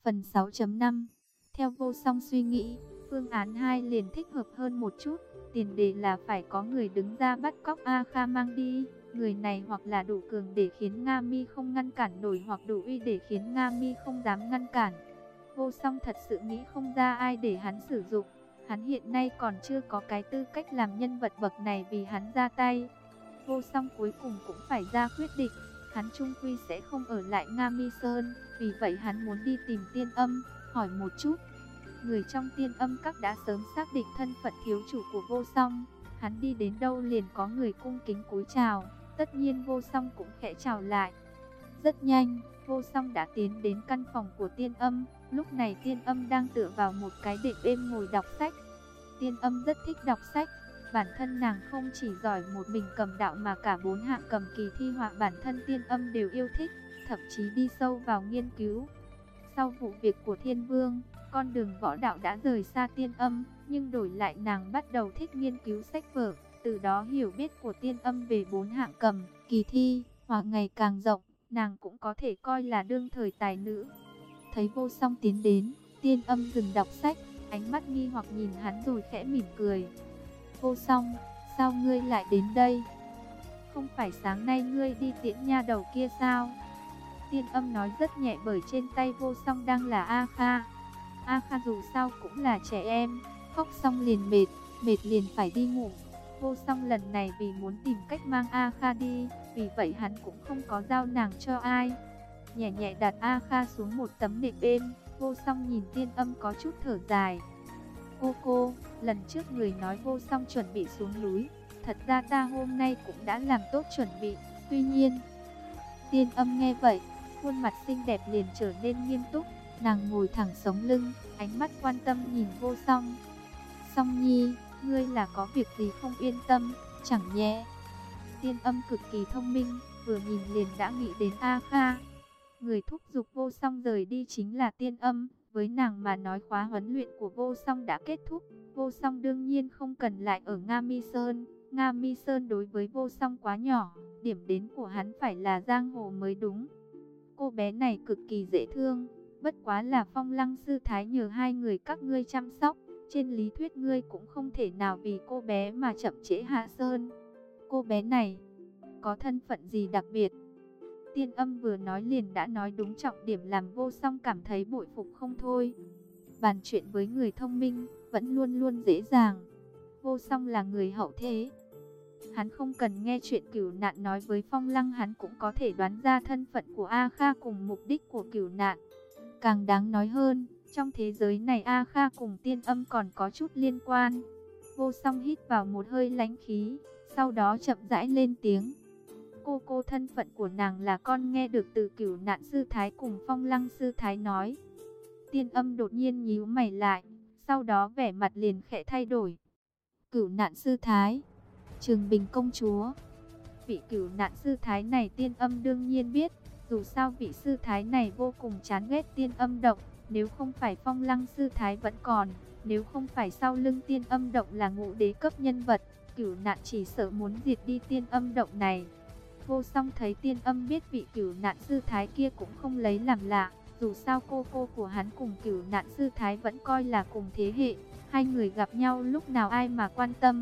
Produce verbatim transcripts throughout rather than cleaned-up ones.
Phần sáu chấm năm. Theo Vô Song suy nghĩ, phương án hai liền thích hợp hơn một chút. Tiền đề là phải có người đứng ra bắt cóc A Kha mang đi. Người này hoặc là đủ cường để khiến Nga Mi không ngăn cản nổi, hoặc đủ uy để khiến Nga Mi không dám ngăn cản. Vô Song thật sự nghĩ không ra ai để hắn sử dụng. Hắn hiện nay còn chưa có cái tư cách làm nhân vật bậc này vì hắn ra tay. Vô Song cuối cùng cũng phải ra quyết định. Hắn chung quy sẽ không ở lại Nga Mi Sơn. Vì vậy hắn muốn đi tìm Tiên Âm, hỏi một chút. Người trong Tiên Âm các đã sớm xác định thân phận thiếu chủ của Vô Song. Hắn đi đến đâu liền có người cung kính cúi chào. Tất nhiên Vô Song cũng khẽ chào lại. Rất nhanh, Vô Song đã tiến đến căn phòng của Tiên Âm. Lúc này Tiên Âm đang tựa vào một cái đệm êm ngồi đọc sách. Tiên Âm rất thích đọc sách. Bản thân nàng không chỉ giỏi một mình cầm đạo mà cả bốn hạng cầm kỳ thi họa bản thân Tiên Âm đều yêu thích, thậm chí đi sâu vào nghiên cứu. Sau vụ việc của Thiên Vương, con đường võ đạo đã rời xa Tiên Âm, nhưng đổi lại nàng bắt đầu thích nghiên cứu sách vở. Từ đó hiểu biết của Tiên Âm về bốn hạng cầm kỳ thi họa ngày càng rộng, nàng cũng có thể coi là đương thời tài nữ. Thấy Vô Song tiến đến, Tiên Âm dừng đọc sách, ánh mắt nghi hoặc nhìn hắn rồi khẽ mỉm cười. Vô Song, sao ngươi lại đến đây? Không phải sáng nay ngươi đi tiễn nha đầu kia sao? Tiên Âm nói rất nhẹ bởi trên tay Vô Song đang là A Kha. A Kha dù sao cũng là trẻ em, khóc xong liền mệt, mệt liền phải đi ngủ. Vô Song lần này vì muốn tìm cách mang A Kha đi, vì vậy hắn cũng không có giao nàng cho ai. Nhẹ nhẹ đặt A Kha xuống một tấm nệm êm, Vô Song nhìn Tiên Âm có chút thở dài. Cô cô, lần trước người nói Vô Song chuẩn bị xuống núi, thật ra ta hôm nay cũng đã làm tốt chuẩn bị, tuy nhiên... Tiên Âm nghe vậy, khuôn mặt xinh đẹp liền trở nên nghiêm túc, nàng ngồi thẳng sống lưng, ánh mắt quan tâm nhìn Vô Song. Song Nhi, ngươi là có việc gì không yên tâm, chẳng nhẽ? Tiên Âm cực kỳ thông minh, vừa nhìn liền đã nghĩ đến A Kha. Người thúc giục Vô Song rời đi chính là Tiên Âm. Với nàng mà nói khóa huấn luyện của Vô Song đã kết thúc, Vô Song đương nhiên không cần lại ở Nga Mi Sơn. Nga Mi Sơn đối với Vô Song quá nhỏ, điểm đến của hắn phải là giang hồ mới đúng. Cô bé này cực kỳ dễ thương, bất quá là Phong Lăng sư thái nhờ hai người các ngươi chăm sóc. Trên lý thuyết ngươi cũng không thể nào vì cô bé mà chậm trễ Hạ Sơn. Cô bé này có thân phận gì đặc biệt? Tiên Âm vừa nói liền đã nói đúng trọng điểm làm Vô Song cảm thấy bội phục không thôi. Bàn chuyện với người thông minh vẫn luôn luôn dễ dàng. Vô Song là người hậu thế. Hắn không cần nghe chuyện Cửu Nạn nói với Phong Lăng, hắn cũng có thể đoán ra thân phận của A Kha cùng mục đích của Cửu Nạn. Càng đáng nói hơn, trong thế giới này A Kha cùng Tiên Âm còn có chút liên quan. Vô Song hít vào một hơi lãnh khí, sau đó chậm rãi lên tiếng. Cô cô thân phận của nàng là con nghe được từ Cửu Nạn sư thái cùng Phong Lăng sư thái nói. Tiên Âm đột nhiên nhíu mày lại, sau đó vẻ mặt liền khẽ thay đổi. Cửu Nạn sư thái, Trường Bình công chúa. Vị Cửu Nạn sư thái này Tiên Âm đương nhiên biết, dù sao vị sư thái này vô cùng chán ghét Tiên Âm động, nếu không phải Phong Lăng sư thái vẫn còn, nếu không phải sau lưng Tiên Âm động là ngũ đế cấp nhân vật, Cửu Nạn chỉ sợ muốn diệt đi Tiên Âm động này. Vô Song thấy Tiên Âm biết vị Cửu Nạn sư thái kia cũng không lấy làm lạ, dù sao cô cô của hắn cùng Cửu Nạn sư thái vẫn coi là cùng thế hệ, hai người gặp nhau lúc nào ai mà quan tâm.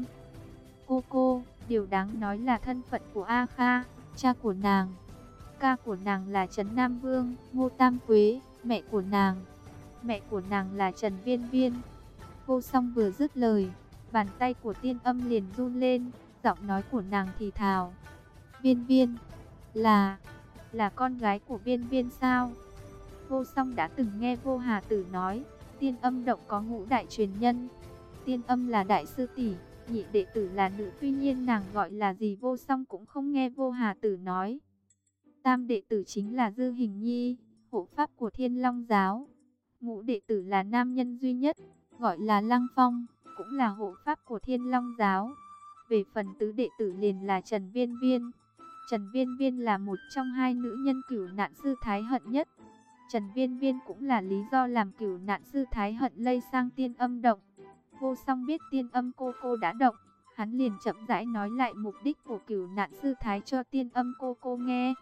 Cô cô, điều đáng nói là thân phận của A Kha, cha của nàng, ca của nàng là Trấn Nam Vương, Ngô Tam Quế, mẹ của nàng, mẹ của nàng là Trần Viên Viên. Vô Song vừa dứt lời, bàn tay của Tiên Âm liền run lên, giọng nói của nàng thì thào. Viên Viên, là, là con gái của Viên Viên sao? Vô Song đã từng nghe Vô Hà Tử nói, Tiên Âm động có ngũ đại truyền nhân. Tiên Âm là đại sư tỷ, nhị đệ tử là nữ, tuy nhiên nàng gọi là gì Vô Song cũng không nghe Vô Hà Tử nói. Tam đệ tử chính là Dư Hình Nhi, hộ pháp của Thiên Long giáo. Ngũ đệ tử là nam nhân duy nhất, gọi là Lăng Phong, cũng là hộ pháp của Thiên Long giáo. Về phần tứ đệ tử liền là Trần Viên Viên. Trần Viên Viên là một trong hai nữ nhân Cửu Nạn sư thái hận nhất. Trần Viên Viên cũng là lý do làm Cửu Nạn sư thái hận lây sang Tiên Âm động. Vô Song biết Tiên Âm cô cô đã động, hắn liền chậm rãi nói lại mục đích của Cửu Nạn sư thái cho Tiên Âm cô cô nghe.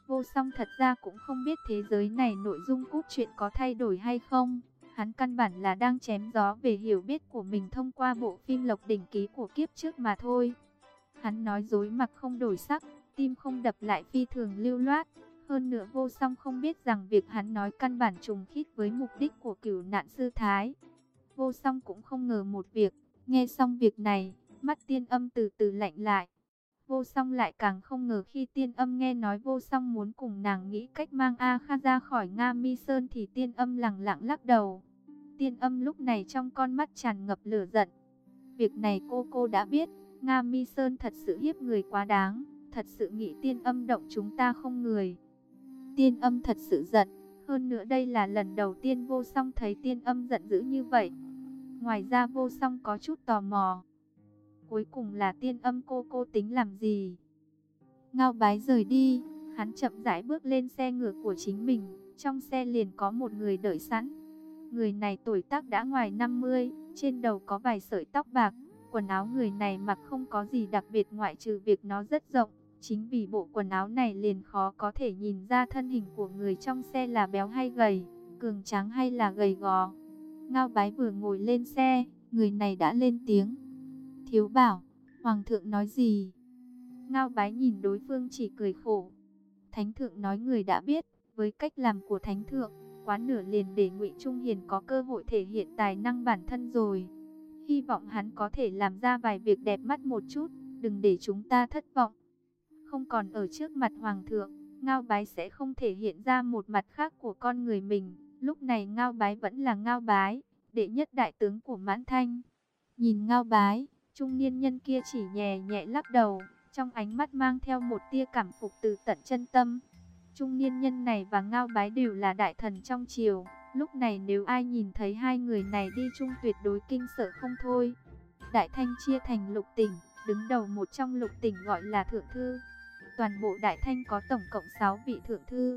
Vô Song thật ra cũng không biết thế giới này nội dung cốt truyện có thay đổi hay không. Hắn căn bản là đang chém gió về hiểu biết của mình thông qua bộ phim Lộc Đỉnh Ký của kiếp trước mà thôi. Hắn nói dối mặt không đổi sắc, tim không đập lại phi thường lưu loát. Hơn nữa Vô Song không biết rằng việc hắn nói căn bản trùng khít với mục đích của Cửu Nạn Sư Thái. Vô Song cũng không ngờ một việc, nghe xong việc này, mắt Tiên Âm từ từ lạnh lại. Vô Song lại càng không ngờ khi Tiên Âm nghe nói Vô Song muốn cùng nàng nghĩ cách mang A Kha ra khỏi Nga Mi Sơn thì Tiên Âm lẳng lặng lắc đầu. Tiên Âm lúc này trong con mắt tràn ngập lửa giận. Việc này cô cô đã biết, Nga Mi Sơn thật sự hiếp người quá đáng, thật sự nghĩ Tiên Âm động chúng ta không người. Tiên Âm thật sự giận, hơn nữa đây là lần đầu tiên Vô Song thấy Tiên Âm giận dữ như vậy. Ngoài ra Vô Song có chút tò mò. Cuối cùng là Tiên Âm cô cô tính làm gì? Ngao Bái rời đi, hắn chậm rãi bước lên xe ngựa của chính mình, trong xe liền có một người đợi sẵn. Người này tuổi tác đã ngoài năm mươi, trên đầu có vài sợi tóc bạc, quần áo người này mặc không có gì đặc biệt ngoại trừ việc nó rất rộng. Chính vì bộ quần áo này liền khó có thể nhìn ra thân hình của người trong xe là béo hay gầy, cường tráng hay là gầy gò. Ngao Bái vừa ngồi lên xe, người này đã lên tiếng. Thiếu Bảo, Hoàng thượng nói gì? Ngao Bái nhìn đối phương chỉ cười khổ. Thánh thượng nói người đã biết, với cách làm của thánh thượng, quá nửa liền để Ngụy Trung Hiền có cơ hội thể hiện tài năng bản thân rồi. Hy vọng hắn có thể làm ra vài việc đẹp mắt một chút, đừng để chúng ta thất vọng. Không còn ở trước mặt Hoàng thượng, Ngao Bái sẽ không thể hiện ra một mặt khác của con người mình. Lúc này Ngao Bái vẫn là Ngao Bái, đệ nhất đại tướng của Mãn Thanh. Nhìn Ngao Bái, trung niên nhân kia chỉ nhẹ nhẹ lắc đầu, trong ánh mắt mang theo một tia cảm phục từ tận chân tâm. Trung niên nhân này và Ngao Bái đều là đại thần trong triều, lúc này nếu ai nhìn thấy hai người này đi chung tuyệt đối kinh sợ không thôi. Đại Thanh chia thành lục tỉnh, đứng đầu một trong lục tỉnh gọi là Thượng Thư. Toàn bộ Đại Thanh có tổng cộng sáu vị Thượng Thư.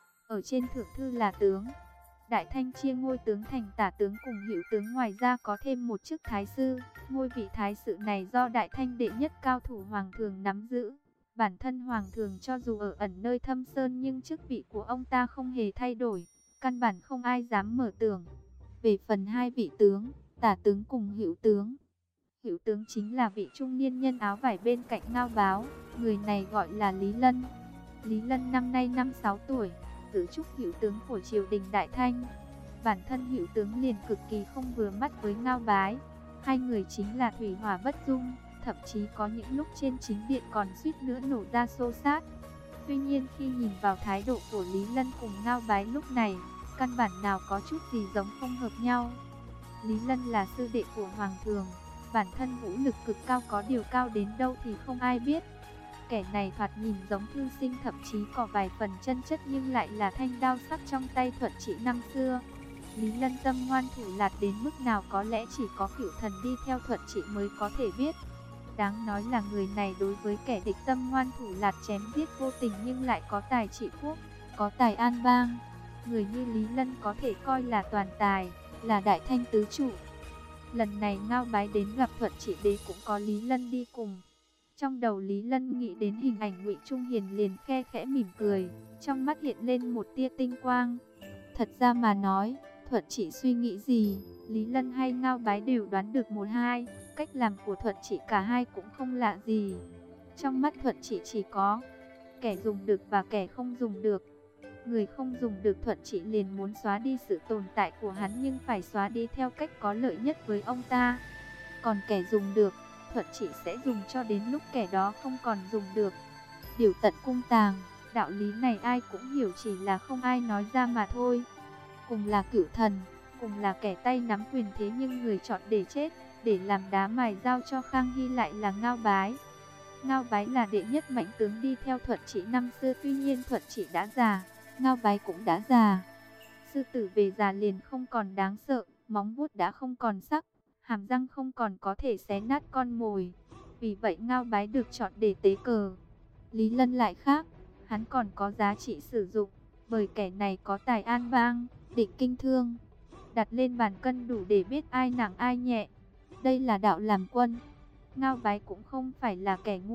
Ở trên Thượng Thư là tướng. Đại Thanh chia ngôi tướng thành tả tướng cùng hữu tướng, ngoài ra có thêm một chức thái sư. Ngôi vị thái sự này do Đại Thanh đệ nhất cao thủ Hoàng thường nắm giữ. Bản thân Hoàng thường cho dù ở ẩn nơi thâm sơn nhưng chức vị của ông ta không hề thay đổi, căn bản không ai dám mở tưởng. Về phần hai vị tướng, tả tướng cùng hữu tướng, hữu tướng chính là vị trung niên nhân áo vải bên cạnh Ngao Báo, người này gọi là Lý Lân. Lý Lân năm nay năm sáu tuổi, giữ chức hữu tướng của triều đình Đại Thanh. Bản thân hữu tướng liền cực kỳ không vừa mắt với Ngao Bái, hai người chính là thủy hỏa bất dung, thậm chí có những lúc trên chính điện còn suýt nữa nổ ra xô xát. Tuy nhiên khi nhìn vào thái độ của Lý Lân cùng Ngao Bái lúc này, căn bản nào có chút gì giống không hợp nhau. Lý Lân là sư đệ của Hoàng thường, bản thân vũ lực cực cao, có điều cao đến đâu thì không ai biết. Kẻ này thoạt nhìn giống thư sinh, thậm chí có vài phần chân chất nhưng lại là thanh đao sắc trong tay Thuận Trị năm xưa. Lý Lân tâm ngoan thủ lạt đến mức nào có lẽ chỉ có cửu thần đi theo Thuận Trị mới có thể biết. Đáng nói là người này đối với kẻ địch tâm ngoan thủ lạt chém giết vô tình nhưng lại có tài trị quốc, có tài an bang. Người như Lý Lân có thể coi là toàn tài, là Đại Thanh tứ trụ. Lần này Ngao Bái đến gặp Thuận Trị đế cũng có Lý Lân đi cùng. Trong đầu Lý Lân nghĩ đến hình ảnh Ngụy Trung Hiền liền khe khẽ mỉm cười, trong mắt hiện lên một tia tinh quang. Thật ra mà nói, Thuận Trị suy nghĩ gì, Lý Lân hay Ngao Bái đều đoán được một hai, cách làm của Thuận Trị cả hai cũng không lạ gì. Trong mắt Thuận Trị chỉ có kẻ dùng được và kẻ không dùng được. Người không dùng được Thuận Trị liền muốn xóa đi sự tồn tại của hắn nhưng phải xóa đi theo cách có lợi nhất với ông ta. Còn kẻ dùng được, Thuận Trị sẽ dùng cho đến lúc kẻ đó không còn dùng được. Điều tận cung tàng, đạo lý này ai cũng hiểu, chỉ là không ai nói ra mà thôi. Cùng là cửu thần, cùng là kẻ tay nắm quyền thế nhưng người chọn để chết, để làm đá mài dao cho Khang Hy lại là Ngao Bái. Ngao Bái là đệ nhất mạnh tướng đi theo Thuận Trị năm xưa, tuy nhiên Thuận Trị đã già, Ngao Bái cũng đã già. Sư tử về già liền không còn đáng sợ, móng vuốt đã không còn sắc, hàm răng không còn có thể xé nát con mồi. Vì vậy Ngao Bái được chọn để tế cờ. Lý Lân lại khác, hắn còn có giá trị sử dụng, bởi kẻ này có tài an bang, định kinh thương. Đặt lên bàn cân đủ để biết ai nặng ai nhẹ. Đây là đạo làm quân. Ngao Bái cũng không phải là kẻ ngu,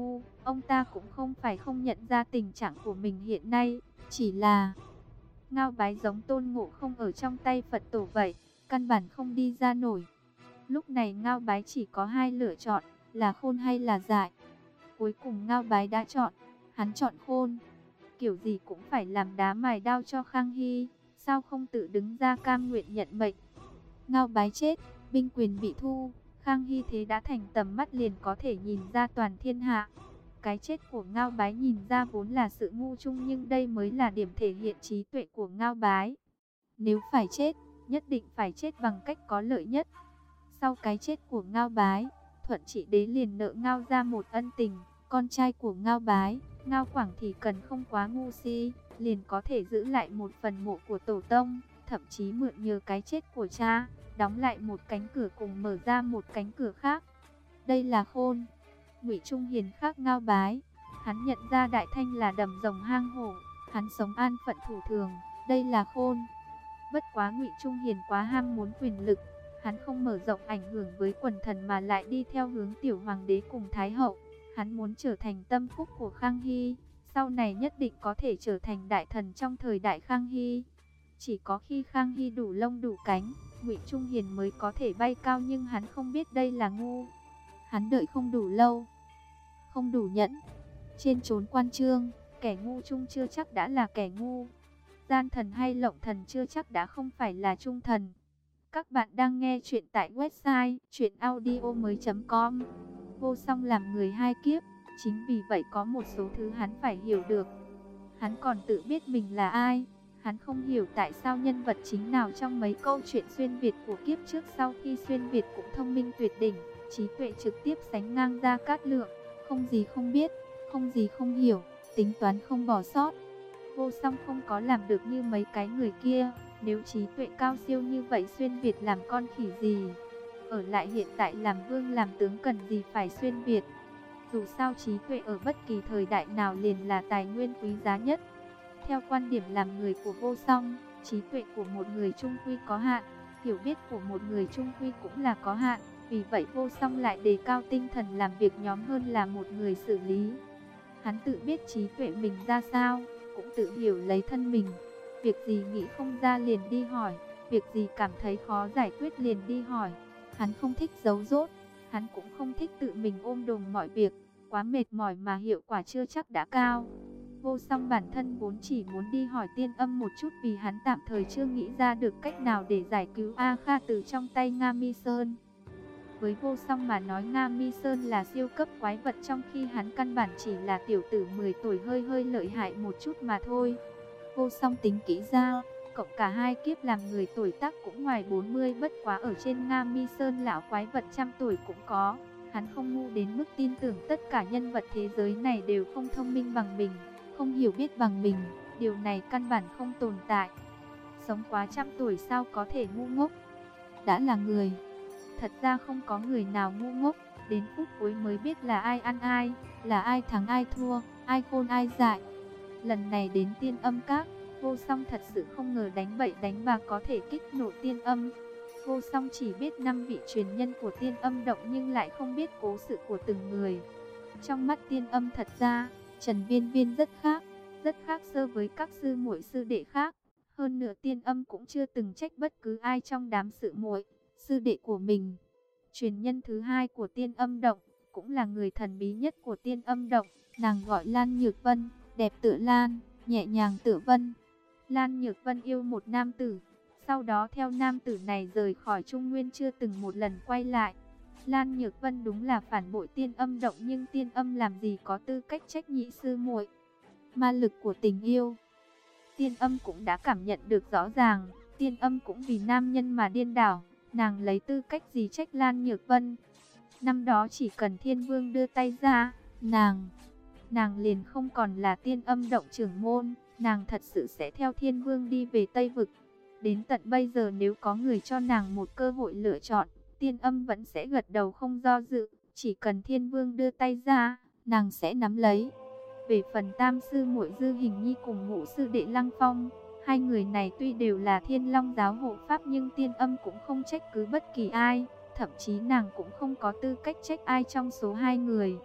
Ông ta cũng không phải không nhận ra tình trạng của mình hiện nay, chỉ là Ngao Bái giống Tôn Ngộ Không ở trong tay Phật tổ vậy, căn bản không đi ra nổi. Lúc này Ngao Bái chỉ có hai lựa chọn, là khôn hay là dại. Cuối cùng Ngao Bái đã chọn, hắn chọn khôn. Kiểu gì cũng phải làm đá mài đao cho Khang Hy, sao không tự đứng ra cam nguyện nhận mệnh. Ngao Bái chết, binh quyền bị thu, Khang Hy thế đã thành tầm mắt liền có thể nhìn ra toàn thiên hạ. Cái chết của Ngao Bái nhìn ra vốn là sự ngu chung, nhưng đây mới là điểm thể hiện trí tuệ của Ngao Bái. Nếu phải chết, nhất định phải chết bằng cách có lợi nhất. Sau cái chết của Ngao Bái, Thuận Trị Đế liền nợ Ngao ra một ân tình. Con trai của Ngao Bái, Ngao Quảng thì cần không quá ngu si, liền có thể giữ lại một phần mộ của tổ tông, thậm chí mượn nhờ cái chết của cha, đóng lại một cánh cửa cùng mở ra một cánh cửa khác. Đây là khôn. Ngụy Trung Hiền khác Ngao Bái, hắn nhận ra Đại Thanh là đầm rồng hang hổ, hắn sống an phận thủ thường, đây là khôn. Bất quá Ngụy Trung Hiền quá ham muốn quyền lực, hắn không mở rộng ảnh hưởng với quần thần mà lại đi theo hướng tiểu hoàng đế cùng thái hậu. Hắn muốn trở thành tâm phúc của Khang Hy, sau này nhất định có thể trở thành đại thần trong thời đại Khang Hy. Chỉ có khi Khang Hy đủ lông đủ cánh, Ngụy Trung Hiền mới có thể bay cao, nhưng hắn không biết đây là ngu. Hắn đợi không đủ lâu, không đủ nhẫn. Trên chốn quan chương, kẻ ngu chung chưa chắc đã là kẻ ngu. Gian thần hay lộng thần chưa chắc đã không phải là trung thần. Các bạn đang nghe chuyện tại website truyện audio mới chấm com. Vô Song làm người hai kiếp, chính vì vậy có một số thứ hắn phải hiểu được. Hắn còn tự biết mình là ai. Hắn không hiểu tại sao nhân vật chính nào trong mấy câu chuyện xuyên Việt của kiếp trước sau khi xuyên Việt cũng thông minh tuyệt đỉnh, trí tuệ trực tiếp sánh ngang Gia Cát Lượng, không gì không biết, không gì không hiểu, tính toán không bỏ sót. Vô Song không có làm được như mấy cái người kia. Nếu trí tuệ cao siêu như vậy, xuyên Việt làm con khỉ gì? Ở lại hiện tại làm vương làm tướng cần gì phải xuyên Việt? Dù sao trí tuệ ở bất kỳ thời đại nào liền là tài nguyên quý giá nhất. Theo quan điểm làm người của Vô Song, trí tuệ của một người chung quy có hạn, hiểu biết của một người chung quy cũng là có hạn. Vì vậy Vô Song lại đề cao tinh thần làm việc nhóm hơn là một người xử lý. Hắn tự biết trí tuệ mình ra sao, cũng tự hiểu lấy thân mình. Việc gì nghĩ không ra liền đi hỏi, việc gì cảm thấy khó giải quyết liền đi hỏi. Hắn không thích giấu dốt, hắn cũng không thích tự mình ôm đồm mọi việc, quá mệt mỏi mà hiệu quả chưa chắc đã cao. Vô Song bản thân vốn chỉ muốn đi hỏi Tiên Âm một chút, vì hắn tạm thời chưa nghĩ ra được cách nào để giải cứu A Kha từ trong tay Nga Mi Sơn. Với Vô Song mà nói, Nga Mi Sơn là siêu cấp quái vật, trong khi hắn căn bản chỉ là tiểu tử mười tuổi hơi hơi lợi hại một chút mà thôi. Vô Song tính kỹ ra, cộng cả hai kiếp làm người tuổi tác cũng ngoài bốn mươi, bất quá ở trên Nga Mi Sơn lão quái vật trăm tuổi cũng có. Hắn không ngu đến mức tin tưởng tất cả nhân vật thế giới này đều không thông minh bằng mình, không hiểu biết bằng mình, điều này căn bản không tồn tại. Sống quá trăm tuổi sao có thể ngu ngốc? Đã là người, thật ra không có người nào ngu ngốc, đến phút cuối mới biết là ai ăn ai, là ai thắng ai thua, ai khôn ai dại. Lần này đến Tiên Âm Các, Vô Song thật sự không ngờ đánh bậy đánh bạ có thể kích nổ Tiên Âm. Vô Song chỉ biết năm vị truyền nhân của Tiên Âm Động, nhưng lại không biết cố sự của từng người. Trong mắt Tiên Âm thật ra, Trần Viên Viên rất khác, rất khác so với các sư muội sư đệ khác. Hơn nữa Tiên Âm cũng chưa từng trách bất cứ ai trong đám sư muội, sư đệ của mình. Truyền nhân thứ hai của Tiên Âm Động, cũng là người thần bí nhất của Tiên Âm Động, nàng gọi Lan Nhược Vân, đẹp tựa lan, nhẹ nhàng tựa vân. Lan Nhược Vân yêu một nam tử, sau đó theo nam tử này rời khỏi Trung Nguyên, chưa từng một lần quay lại. Lan Nhược Vân đúng là phản bội Tiên Âm Động, nhưng Tiên Âm làm gì có tư cách trách nhị sư muội. Ma lực của tình yêu, Tiên Âm cũng đã cảm nhận được rõ ràng. Tiên Âm cũng vì nam nhân mà điên đảo, nàng lấy tư cách gì trách Lan Nhược Vân? Năm đó chỉ cần Thiên Vương đưa tay ra, nàng, nàng liền không còn là Tiên Âm Động trưởng môn, nàng thật sự sẽ theo Thiên Vương đi về Tây Vực. Đến tận bây giờ nếu có người cho nàng một cơ hội lựa chọn, Tiên Âm vẫn sẽ gật đầu không do dự, chỉ cần Thiên Vương đưa tay ra, nàng sẽ nắm lấy. Về phần tam sư muội Dư Hình Nhi cùng ngũ sư đệ Lăng Phong, hai người này tuy đều là Thiên Long giáo hộ pháp, nhưng Tiên Âm cũng không trách cứ bất kỳ ai, thậm chí nàng cũng không có tư cách trách ai trong số hai người.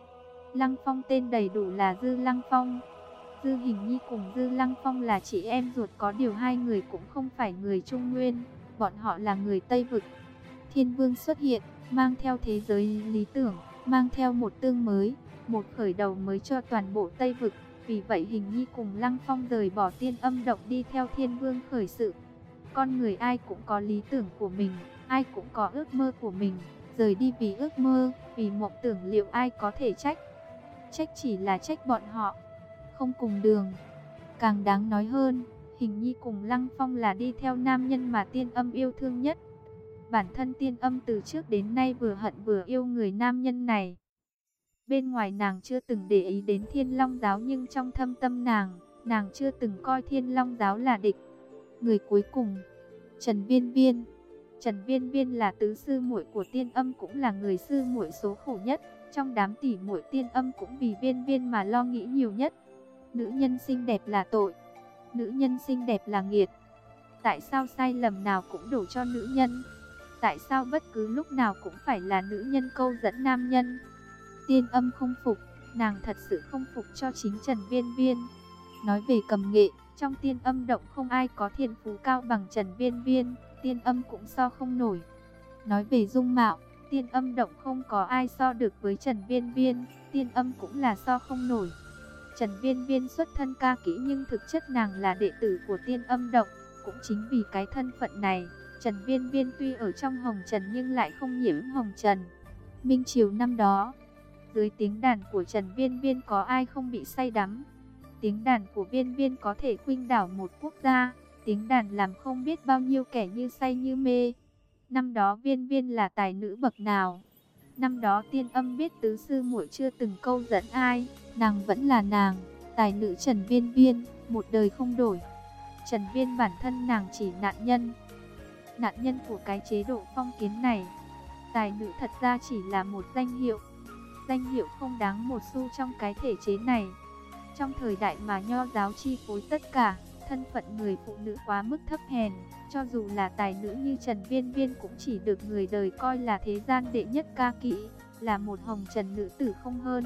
Lăng Phong tên đầy đủ là Dư Lăng Phong. Dư Hình Nhi cùng Dư Lăng Phong là chị em ruột, có điều hai người cũng không phải người Trung Nguyên, bọn họ là người Tây Vực. Thiên Vương xuất hiện, mang theo thế giới lý tưởng, mang theo một tương mới, một khởi đầu mới cho toàn bộ Tây Vực. Vì vậy Hình Nhi cùng Lăng Phong rời bỏ Tiên Âm Động đi theo Thiên Vương khởi sự. Con người ai cũng có lý tưởng của mình, ai cũng có ước mơ của mình, rời đi vì ước mơ, vì mộng tưởng, liệu ai có thể trách? Trách chỉ là trách bọn họ không cùng đường. Càng đáng nói hơn, Hình Nhi cùng Lăng Phong là đi theo nam nhân mà Tiên Âm yêu thương nhất. Bản thân Tiên Âm từ trước đến nay vừa hận vừa yêu người nam nhân này. Bên ngoài nàng chưa từng để ý đến Thiên Long Giáo, nhưng trong thâm tâm nàng, nàng chưa từng coi Thiên Long Giáo là địch. Người cuối cùng, Trần Viên Viên. Trần Viên Viên là tứ sư muội của Tiên Âm, cũng là người sư muội số khổ nhất. Trong đám tỷ muội Tiên Âm cũng vì Viên Viên mà lo nghĩ nhiều nhất. Nữ nhân xinh đẹp là tội, nữ nhân xinh đẹp là nghiệt. Tại sao sai lầm nào cũng đổ cho nữ nhân? Tại sao bất cứ lúc nào cũng phải là nữ nhân câu dẫn nam nhân? Tiên Âm không phục, nàng thật sự không phục cho chính Trần Viên Viên. Nói về cầm nghệ, trong Tiên Âm Động không ai có thiên phú cao bằng Trần Viên Viên, Tiên Âm cũng so không nổi. Nói về dung mạo, Tiên Âm Động không có ai so được với Trần Viên Viên, Tiên Âm cũng là so không nổi. Trần Viên Viên xuất thân ca kỹ nhưng thực chất nàng là đệ tử của Tiên Âm Động. Cũng chính vì cái thân phận này, Trần Viên Viên tuy ở trong hồng trần nhưng lại không nhiễm hồng trần. Minh triều năm đó, dưới tiếng đàn của Trần Viên Viên có ai không bị say đắm? Tiếng đàn của Viên Viên có thể khuynh đảo một quốc gia, tiếng đàn làm không biết bao nhiêu kẻ như say như mê. Năm đó Viên Viên là tài nữ bậc nào? Năm đó Tiên Âm biết tứ sư muội chưa từng câu dẫn ai, nàng vẫn là nàng, tài nữ Trần Viên Viên, một đời không đổi. Trần Viên bản thân nàng chỉ nạn nhân, nạn nhân của cái chế độ phong kiến này. Tài nữ thật ra chỉ là một danh hiệu, danh hiệu không đáng một xu trong cái thể chế này. Trong thời đại mà nho giáo chi phối tất cả, thân phận người phụ nữ quá mức thấp hèn, cho dù là tài nữ như Trần Viên Viên cũng chỉ được người đời coi là thế gian đệ nhất ca kỹ, là một hồng trần nữ tử không hơn.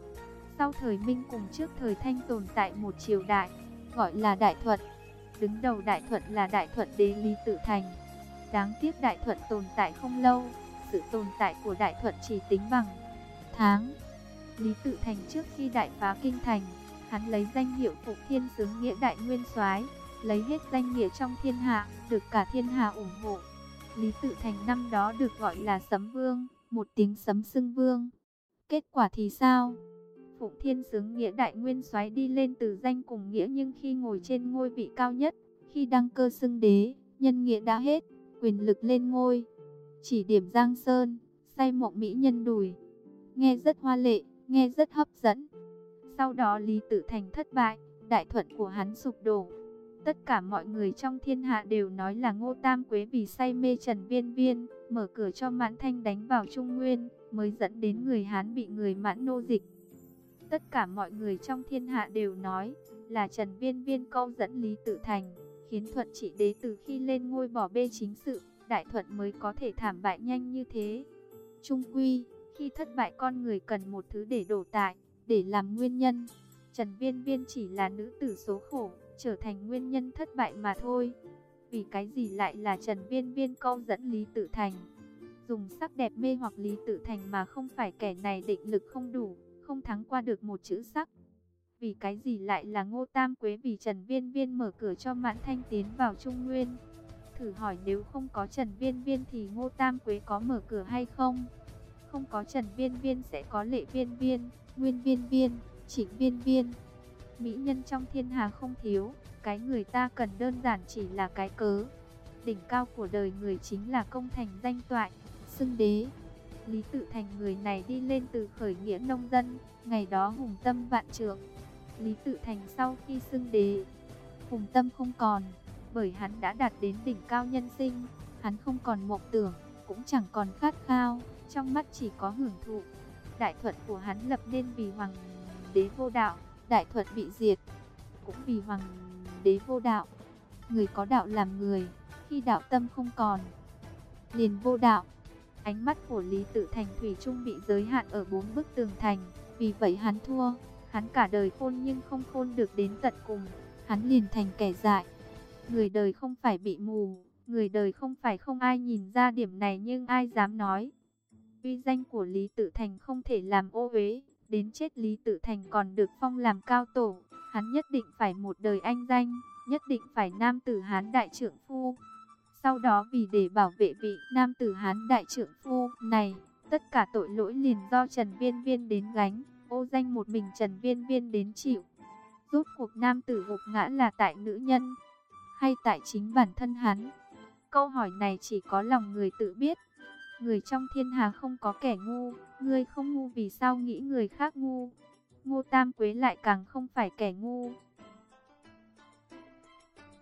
Sau thời Minh cùng trước thời Thanh tồn tại một triều đại, gọi là Đại Thuận. Đứng đầu Đại Thuận là Đại Thuận đế Lý Tự Thành. Đáng tiếc Đại Thuận tồn tại không lâu, sự tồn tại của Đại Thuận chỉ tính bằng tháng. Lý Tự Thành trước khi đại phá kinh thành, hắn lấy danh hiệu Phục Thiên Xướng Nghĩa Đại Nguyên Soái, lấy hết danh nghĩa trong thiên hạ, được cả thiên hạ ủng hộ. Lý Tự Thành năm đó được gọi là Sấm Vương, một tiếng sấm xưng vương. Kết quả thì sao? Phục Thiên Xướng Nghĩa Đại Nguyên Soái đi lên từ danh cùng nghĩa, nhưng khi ngồi trên ngôi vị cao nhất, khi đăng cơ xưng đế, nhân nghĩa đã hết, quyền lực lên ngôi, chỉ điểm Giang Sơn, say mộng mỹ nhân đùi. Nghe rất hoa lệ, nghe rất hấp dẫn. Sau đó Lý Tự Thành thất bại, Đại Thuận của hắn sụp đổ. Tất cả mọi người trong thiên hạ đều nói là Ngô Tam Quế vì say mê Trần Viên Viên, mở cửa cho Mãn Thanh đánh vào Trung Nguyên, mới dẫn đến người Hán bị người Mãn nô dịch. Tất cả mọi người trong thiên hạ đều nói là Trần Viên Viên câu dẫn Lý Tự Thành, khiến Thuận trị đế từ khi lên ngôi bỏ bê chính sự, Đại Thuận mới có thể thảm bại nhanh như thế. Trung quy, khi thất bại con người cần một thứ để đổ tại, để làm nguyên nhân. Trần Viên Viên chỉ là nữ tử số khổ, trở thành nguyên nhân thất bại mà thôi. Vì cái gì lại là Trần Viên Viên câu dẫn Lý Tự Thành? Dùng sắc đẹp mê hoặc Lý Tự Thành mà không phải kẻ này định lực không đủ, không thắng qua được một chữ sắc. Vì cái gì lại là Ngô Tam Quế vì Trần Viên Viên mở cửa cho Mãn Thanh tiến vào Trung Nguyên? Thử hỏi nếu không có Trần Viên Viên thì Ngô Tam Quế có mở cửa hay không? Không có Trần Viên Viên sẽ có Lệ Viên Viên, Nguyên Viên Viên, Trịnh Viên Viên. Mỹ nhân trong thiên hà không thiếu, cái người ta cần đơn giản chỉ là cái cớ. Đỉnh cao của đời người chính là công thành danh toại, xưng đế. Lý Tự Thành người này đi lên từ khởi nghĩa nông dân, ngày đó hùng tâm vạn trượng. Lý Tự Thành sau khi xưng đế, hùng tâm không còn, bởi hắn đã đạt đến đỉnh cao nhân sinh. Hắn không còn mộng tưởng, cũng chẳng còn khát khao, trong mắt chỉ có hưởng thụ. Đại Thuận của hắn lập nên vì hoàng đế vô đạo, Đại Thuận bị diệt cũng vì hoàng đế vô đạo. Người có đạo làm người, khi đạo tâm không còn, liền vô đạo. Ánh mắt của Lý Tự Thành thủy chung bị giới hạn ở bốn bức tường thành, Vì vậy hắn thua, hắn cả đời khôn nhưng không khôn được đến tận cùng, hắn liền thành kẻ dại. Người đời không phải bị mù, người đời không phải không ai nhìn ra điểm này nhưng ai dám nói. Uy danh của Lý Tự Thành không thể làm ô uế, đến chết Lý Tự Thành còn được phong làm cao tổ, hắn nhất định phải một đời anh danh, nhất định phải nam tử Hán đại trượng phu. Sau đó vì để bảo vệ vị nam tử Hán đại trượng phu này, tất cả tội lỗi liền do Trần Viên Viên đến gánh, ô danh một mình Trần Viên Viên đến chịu. Rốt cuộc nam tử gục ngã là tại nữ nhân, hay tại chính bản thân hắn? Câu hỏi này chỉ có lòng người tự biết. Người trong thiên hà không có kẻ ngu, ngươi không ngu vì sao nghĩ người khác ngu? Ngô Tam Quế lại càng không phải kẻ ngu,